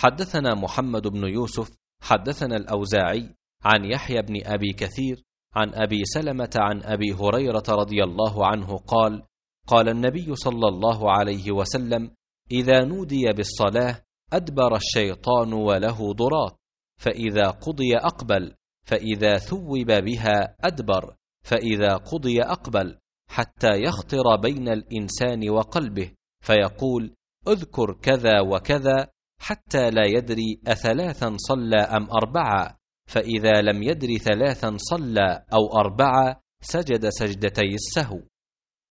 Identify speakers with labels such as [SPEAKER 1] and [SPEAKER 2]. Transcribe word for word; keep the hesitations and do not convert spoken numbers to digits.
[SPEAKER 1] حدثنا محمد بن يوسف حدثنا الأوزاعي عن يحيى بن أبي كثير عن أبي سلمة عن أبي هريرة رضي الله عنه قال: قال النبي صلى الله عليه وسلم: إذا نودي بالصلاة أدبر الشيطان وله ضراط، فإذا قضي أقبل، فإذا ثوب بها أدبر، فإذا قضي أقبل، حتى يخطر بين الإنسان وقلبه فيقول: اذكر كذا وكذا، حتى لا يدري أثلاثا صلى أم أربعة، فإذا لم يدر ثلاثا صلى أو أربعة سجد سجدتي السهو.